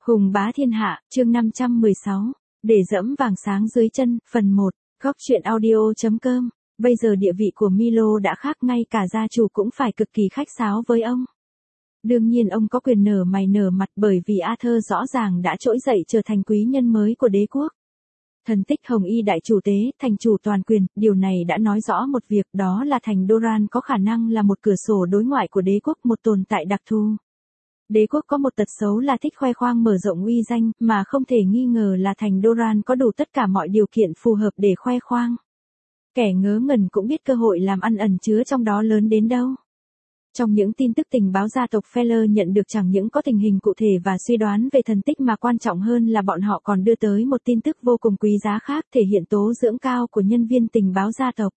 Hùng bá thiên hạ, chương 516. Để dẫm vàng sáng dưới chân, phần 1. Góc truyện audio.com. Bây giờ địa vị của Milo đã khác, ngay cả gia chủ cũng phải cực kỳ khách sáo với ông. Đương nhiên ông có quyền nở mày nở mặt, bởi vì Arthur rõ ràng đã trỗi dậy trở thành quý nhân mới của đế quốc. Thần tích Hồng Y đại chủ tế, thành chủ toàn quyền, điều này đã nói rõ một việc, đó là thành Doran có khả năng là một cửa sổ đối ngoại của đế quốc, một tồn tại đặc thù. Đế quốc có một tật xấu là thích khoe khoang mở rộng uy danh, mà không thể nghi ngờ là thành Doran có đủ tất cả mọi điều kiện phù hợp để khoe khoang. Kẻ ngớ ngẩn cũng biết cơ hội làm ăn ẩn chứa trong đó lớn đến đâu. Trong những tin tức tình báo, gia tộc Feller nhận được chẳng những có tình hình cụ thể và suy đoán về thần tích, mà quan trọng hơn là bọn họ còn đưa tới một tin tức vô cùng quý giá khác, thể hiện tố dưỡng cao của nhân viên tình báo gia tộc.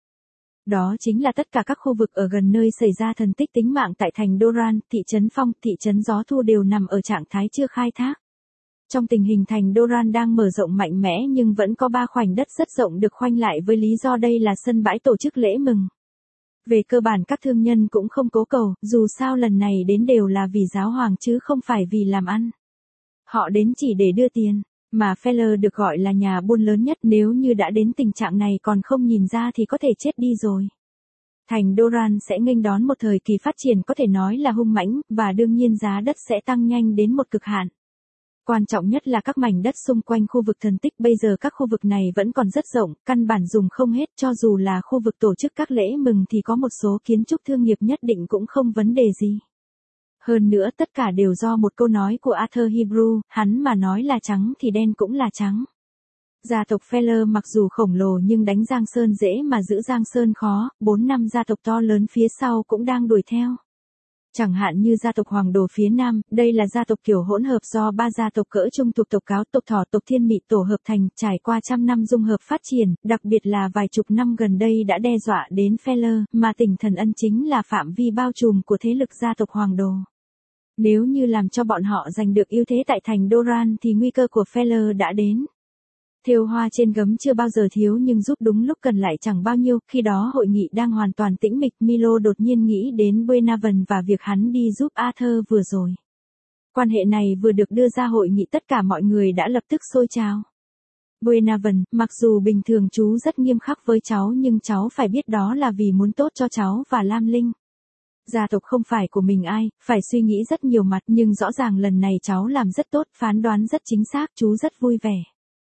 Đó chính là tất cả các khu vực ở gần nơi xảy ra thần tích tính mạng tại thành Doran, thị trấn Phong, thị trấn Gió Thu đều nằm ở trạng thái chưa khai thác. Trong tình hình thành Doran đang mở rộng mạnh mẽ, nhưng vẫn có 3 khoảnh đất rất rộng được khoanh lại với lý do đây là sân bãi tổ chức lễ mừng. Về cơ bản các thương nhân cũng không cố cầu, dù sao lần này đến đều là vì giáo hoàng chứ không phải vì làm ăn. Họ đến chỉ để đưa tiền, mà Feller được gọi là nhà buôn lớn nhất, nếu như đã đến tình trạng này còn không nhìn ra thì có thể chết đi rồi. Thành Doran sẽ nghênh đón một thời kỳ phát triển có thể nói là hung mãnh, và đương nhiên giá đất sẽ tăng nhanh đến một cực hạn. Quan trọng nhất là các mảnh đất xung quanh khu vực thần tích, bây giờ các khu vực này vẫn còn rất rộng, căn bản dùng không hết, cho dù là khu vực tổ chức các lễ mừng thì có một số kiến trúc thương nghiệp nhất định cũng không vấn đề gì. Hơn nữa tất cả đều do một câu nói của Arthur Hebrew, hắn mà nói là trắng thì đen cũng là trắng. Gia tộc Feller mặc dù khổng lồ nhưng đánh Giang Sơn dễ mà giữ Giang Sơn khó, 4 năm gia tộc to lớn phía sau cũng đang đuổi theo. Chẳng hạn như gia tộc Hoàng Đồ phía Nam, đây là gia tộc kiểu hỗn hợp do 3 gia tộc cỡ trung thuộc tộc Cáo, tộc Thỏ, tộc Thiên Mị tổ hợp thành, trải qua trăm năm dung hợp phát triển, đặc biệt là vài chục năm gần đây đã đe dọa đến Feller, mà tỉnh Thần Ân chính là phạm vi bao trùm của thế lực gia tộc Hoàng Đồ. Nếu như làm cho bọn họ giành được ưu thế tại thành Doran thì nguy cơ của Feller đã đến. Thêu hoa trên gấm chưa bao giờ thiếu, nhưng giúp đúng lúc cần lại chẳng bao nhiêu. Khi đó hội nghị đang hoàn toàn tĩnh mịch, Milo đột nhiên nghĩ đến Buenaven và việc hắn đi giúp Arthur vừa rồi. Quan hệ này vừa được đưa ra hội nghị, tất cả mọi người đã lập tức sôi trào. Buenaven, mặc dù bình thường chú rất nghiêm khắc với cháu, nhưng cháu phải biết đó là vì muốn tốt cho cháu và Lam Linh. Gia tộc không phải của mình ai, phải suy nghĩ rất nhiều mặt, nhưng rõ ràng lần này cháu làm rất tốt, phán đoán rất chính xác, chú rất vui vẻ.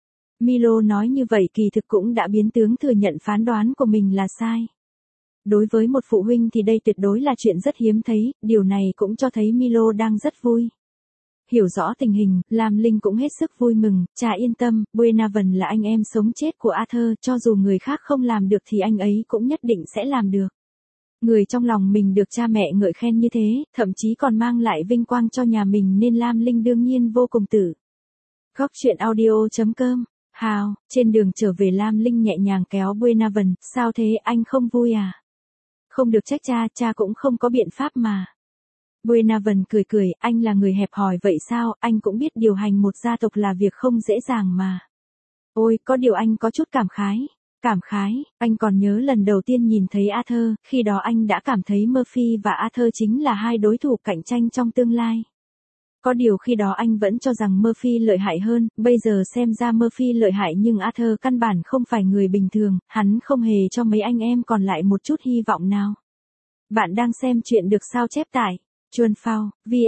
Milo nói như vậy kỳ thực cũng đã biến tướng thừa nhận phán đoán của mình là sai. Đối với một phụ huynh thì đây tuyệt đối là chuyện rất hiếm thấy, điều này cũng cho thấy Milo đang rất vui. Hiểu rõ tình hình, Lam Linh cũng hết sức vui mừng, cha yên tâm, Buenaven là anh em sống chết của Arthur, cho dù người khác không làm được thì anh ấy cũng nhất định sẽ làm được. Người trong lòng mình được cha mẹ ngợi khen như thế, thậm chí còn mang lại vinh quang cho nhà mình, nên Lam Linh đương nhiên vô cùng tử. Góc truyện audio.com. Hào, trên đường trở về Lam Linh nhẹ nhàng kéo Buenaven, sao thế, anh không vui à? Không được trách cha, cha cũng không có biện pháp mà. Buenaven cười cười, anh là người hẹp hòi vậy sao, anh cũng biết điều hành một gia tộc là việc không dễ dàng mà. Ôi, có điều anh có chút cảm khái. Cảm khái, anh còn nhớ lần đầu tiên nhìn thấy Arthur, khi đó anh đã cảm thấy Murphy và Arthur chính là hai đối thủ cạnh tranh trong tương lai. Có điều khi đó anh vẫn cho rằng Murphy lợi hại hơn, bây giờ xem ra Murphy lợi hại nhưng Arthur căn bản không phải người bình thường, hắn không hề cho mấy anh em còn lại một chút hy vọng nào. Bạn đang xem chuyện được sao chép tại Chuan Phao,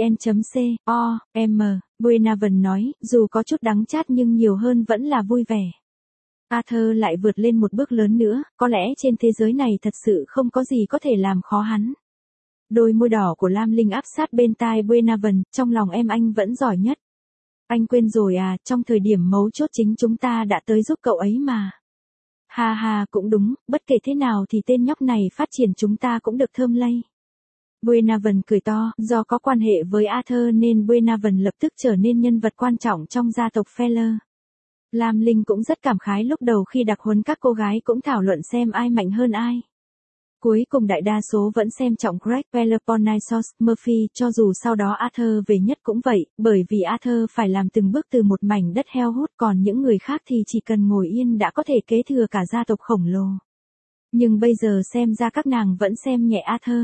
vn.com. Buenaven nói, dù có chút đắng chát nhưng nhiều hơn vẫn là vui vẻ. Arthur lại vượt lên một bước lớn nữa, có lẽ trên thế giới này thật sự không có gì có thể làm khó hắn. Đôi môi đỏ của Lam Linh áp sát bên tai Buenaven, trong lòng em anh vẫn giỏi nhất. Anh quên rồi à, trong thời điểm mấu chốt chính chúng ta đã tới giúp cậu ấy mà. Ha ha, cũng đúng, bất kể thế nào thì tên nhóc này phát triển chúng ta cũng được thơm lây. Buenaven cười to, do có quan hệ với Arthur nên Buenaven lập tức trở nên nhân vật quan trọng trong gia tộc Feller. Lam Linh cũng rất cảm khái, lúc đầu khi đặc huấn các cô gái cũng thảo luận xem ai mạnh hơn ai. Cuối cùng đại đa số vẫn xem trọng Greg Peloponnesos Murphy, cho dù sau đó Arthur về nhất cũng vậy, bởi vì Arthur phải làm từng bước từ một mảnh đất heo hút, còn những người khác thì chỉ cần ngồi yên đã có thể kế thừa cả gia tộc khổng lồ. Nhưng bây giờ xem ra các nàng vẫn xem nhẹ Arthur.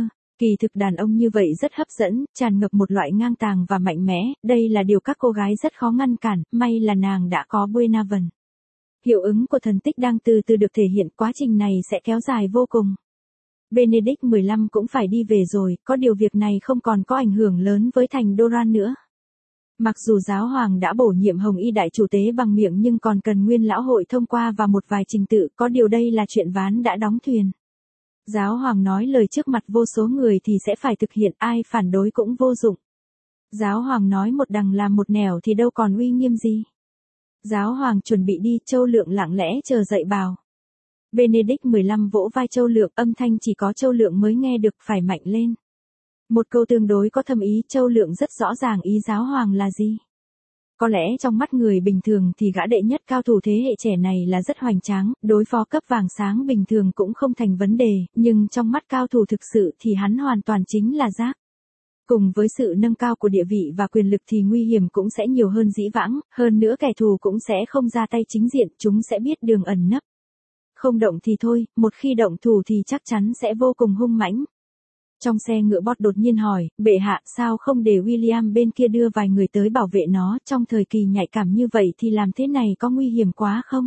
Kỳ thực đàn ông như vậy rất hấp dẫn, tràn ngập một loại ngang tàng và mạnh mẽ, đây là điều các cô gái rất khó ngăn cản, may là nàng đã có Buenaven. Hiệu ứng của thần tích đang từ từ được thể hiện, quá trình này sẽ kéo dài vô cùng. Benedict XV cũng phải đi về rồi, có điều việc này không còn có ảnh hưởng lớn với thành Doran nữa. Mặc dù giáo hoàng đã bổ nhiệm Hồng Y đại chủ tế bằng miệng nhưng còn cần nguyên lão hội thông qua và một vài trình tự, có điều đây là chuyện ván đã đóng thuyền. Giáo hoàng nói lời trước mặt vô số người thì sẽ phải thực hiện, ai phản đối cũng vô dụng. Giáo hoàng nói một đằng làm một nẻo thì đâu còn uy nghiêm gì. Giáo hoàng chuẩn bị đi, Châu Lượng lặng lẽ chờ dậy bảo. Benedict XV vỗ vai Châu Lượng, âm thanh chỉ có Châu Lượng mới nghe được, phải mạnh lên. Một câu tương đối có thâm ý, Châu Lượng rất rõ ràng ý giáo hoàng là gì. Có lẽ trong mắt người bình thường thì gã đệ nhất cao thủ thế hệ trẻ này là rất hoành tráng, đối phó cấp vàng sáng bình thường cũng không thành vấn đề, nhưng trong mắt cao thủ thực sự thì hắn hoàn toàn chính là rác. Cùng với sự nâng cao của địa vị và quyền lực thì nguy hiểm cũng sẽ nhiều hơn dĩ vãng, hơn nữa kẻ thù cũng sẽ không ra tay chính diện, chúng sẽ biết đường ẩn nấp. Không động thì thôi, một khi động thủ thì chắc chắn sẽ vô cùng hung mãnh. Trong xe ngựa Bot đột nhiên hỏi, bệ hạ sao không để William bên kia đưa vài người tới bảo vệ nó, trong thời kỳ nhạy cảm như vậy thì làm thế này có nguy hiểm quá không?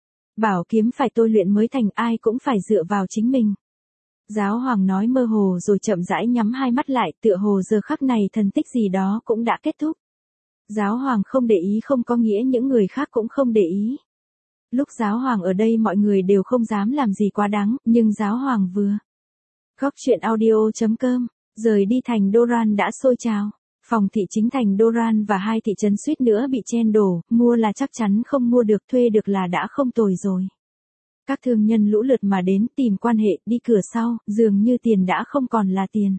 Bảo kiếm phải tôi luyện mới thành, ai cũng phải dựa vào chính mình. Giáo hoàng nói mơ hồ rồi chậm rãi nhắm hai mắt lại, tựa hồ giờ khắc này thần tích gì đó cũng đã kết thúc. Giáo hoàng không để ý không có nghĩa những người khác cũng không để ý. Lúc giáo hoàng ở đây mọi người đều không dám làm gì quá đáng, nhưng giáo hoàng vừa. Góc chuyện audio.com, rời đi thành Doran đã sôi trào. Phòng thị chính thành Doran và hai thị trấn suýt nữa bị chen đổ, mua là chắc chắn không mua được, thuê được là đã không tồi rồi. Các thương nhân lũ lượt mà đến tìm quan hệ, đi cửa sau, dường như tiền đã không còn là tiền.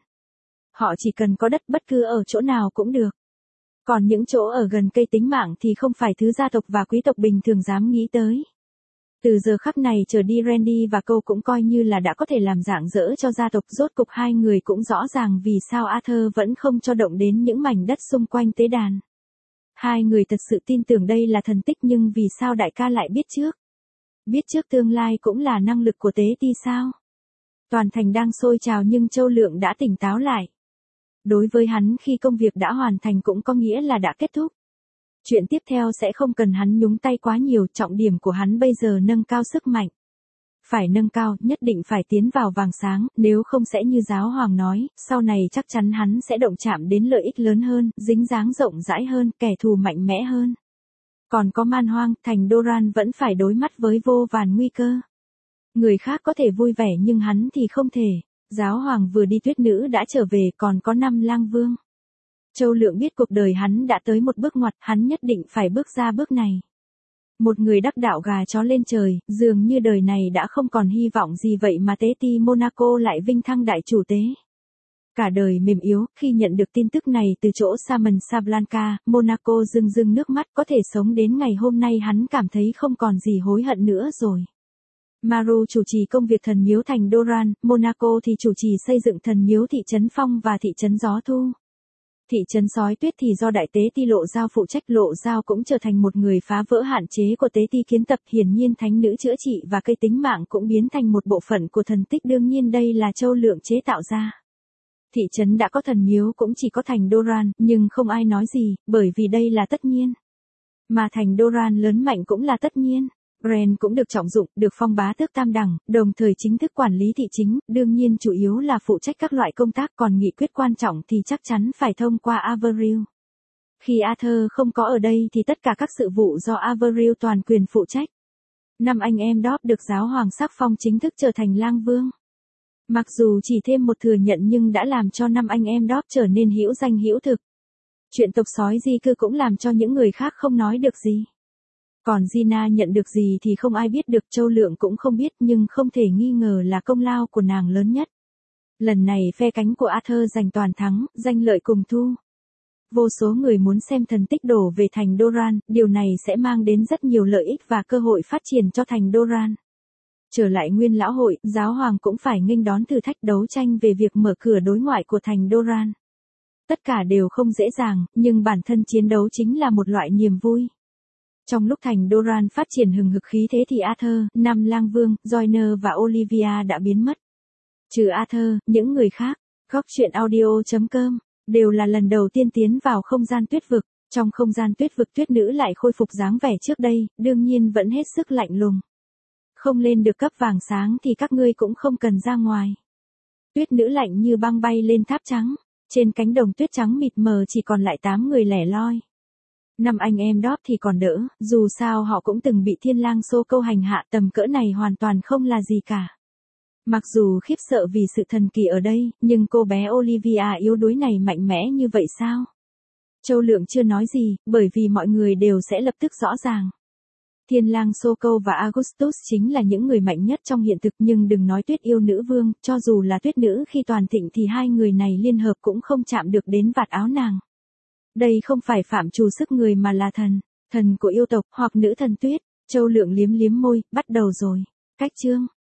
Họ chỉ cần có đất bất cứ ở chỗ nào cũng được. Còn những chỗ ở gần cây tính mạng thì không phải thứ gia tộc và quý tộc bình thường dám nghĩ tới. Từ giờ khắc này trở đi Randy và Cole cũng coi như là đã có thể làm rạng rỡ cho gia tộc, rốt cục hai người cũng rõ ràng vì sao Arthur vẫn không cho động đến những mảnh đất xung quanh tế đàn. Hai người thật sự tin tưởng đây là thần tích nhưng vì sao đại ca lại biết trước? Biết trước tương lai cũng là năng lực của tế ti sao? Toàn thành đang sôi trào nhưng Châu Lượng đã tỉnh táo lại. Đối với hắn khi công việc đã hoàn thành cũng có nghĩa là đã kết thúc. Chuyện tiếp theo sẽ không cần hắn nhúng tay quá nhiều, trọng điểm của hắn bây giờ nâng cao sức mạnh. Phải nâng cao, nhất định phải tiến vào vàng sáng, nếu không sẽ như giáo hoàng nói, sau này chắc chắn hắn sẽ động chạm đến lợi ích lớn hơn, dính dáng rộng rãi hơn, kẻ thù mạnh mẽ hơn. Còn có man hoang, thành Doran vẫn phải đối mặt với vô vàn nguy cơ. Người khác có thể vui vẻ nhưng hắn thì không thể. Giáo hoàng vừa đi, tuyết nữ đã trở về, còn có 5 lang vương. Châu Lượng biết cuộc đời hắn đã tới một bước ngoặt, hắn nhất định phải bước ra bước này. Một người đắc đạo gà chó lên trời, dường như đời này đã không còn hy vọng gì vậy mà tế ti Monaco lại vinh thăng đại chủ tế. Cả đời mềm yếu, khi nhận được tin tức này từ chỗ Simon Sablanca, Monaco rưng rưng nước mắt, có thể sống đến ngày hôm nay hắn cảm thấy không còn gì hối hận nữa rồi. Maru chủ trì công việc thần miếu thành Doran, Monaco thì chủ trì xây dựng thần miếu thị trấn Phong và thị trấn Gió Thu. Thị trấn Sói Tuyết thì do đại tế ti Lộ Giao phụ trách, Lộ Giao cũng trở thành một người phá vỡ hạn chế của tế ti kiến tập, hiển nhiên thánh nữ chữa trị và cây tính mạng cũng biến thành một bộ phận của thần tích, đương nhiên đây là Châu Lượng chế tạo ra. Thị trấn đã có thần miếu cũng chỉ có thành Doran, nhưng không ai nói gì, bởi vì đây là tất nhiên. Mà thành Doran lớn mạnh cũng là tất nhiên. Bren cũng được trọng dụng, được phong bá tước tam đẳng, đồng thời chính thức quản lý thị chính, đương nhiên chủ yếu là phụ trách các loại công tác, còn nghị quyết quan trọng thì chắc chắn phải thông qua Averil. Khi Arthur không có ở đây thì tất cả các sự vụ do Averil toàn quyền phụ trách. 5 anh em Dobb được giáo hoàng sắc phong chính thức trở thành lang vương. Mặc dù chỉ thêm một thừa nhận nhưng đã làm cho 5 anh em Dobb trở nên hữu danh hữu thực. Chuyện tộc sói di cư cũng làm cho những người khác không nói được gì. Còn Gina nhận được gì thì không ai biết được, Châu Lượng cũng không biết, nhưng không thể nghi ngờ là công lao của nàng lớn nhất. Lần này phe cánh của Arthur giành toàn thắng, danh lợi cùng thu. Vô số người muốn xem thần tích đổ về thành Doran, điều này sẽ mang đến rất nhiều lợi ích và cơ hội phát triển cho thành Doran. Trở lại nguyên lão hội, giáo hoàng cũng phải nghênh đón thử thách đấu tranh về việc mở cửa đối ngoại của thành Doran. Tất cả đều không dễ dàng, nhưng bản thân chiến đấu chính là một loại niềm vui. Trong lúc thành Doran phát triển hừng hực khí thế thì Arthur, 5 lang vương, Joyner và Olivia đã biến mất. Trừ Arthur, những người khác, Góc chuyện audio.com, đều là lần đầu tiên tiến vào không gian tuyết vực. Trong không gian tuyết vực tuyết nữ lại khôi phục dáng vẻ trước đây, đương nhiên vẫn hết sức lạnh lùng. Không lên được cấp vàng sáng thì các ngươi cũng không cần ra ngoài. Tuyết nữ lạnh như băng bay lên tháp trắng. Trên cánh đồng tuyết trắng mịt mờ chỉ còn lại 8 người lẻ loi. 5 anh em đóp thì còn đỡ, dù sao họ cũng từng bị thiên lang xô câu hành hạ, tầm cỡ này hoàn toàn không là gì cả. Mặc dù khiếp sợ vì sự thần kỳ ở đây, nhưng cô bé Olivia yếu đuối này mạnh mẽ như vậy sao? Châu Lượng chưa nói gì, bởi vì mọi người đều sẽ lập tức rõ ràng. Thiên lang xô câu và Augustus chính là những người mạnh nhất trong hiện thực, nhưng đừng nói tuyết yêu nữ vương, cho dù là tuyết nữ khi toàn thịnh thì hai người này liên hợp cũng không chạm được đến vạt áo nàng. Đây không phải phạm trù sức người mà là thần của yêu tộc hoặc nữ thần tuyết. Châu Lượng liếm liếm môi, bắt đầu rồi. Cách chương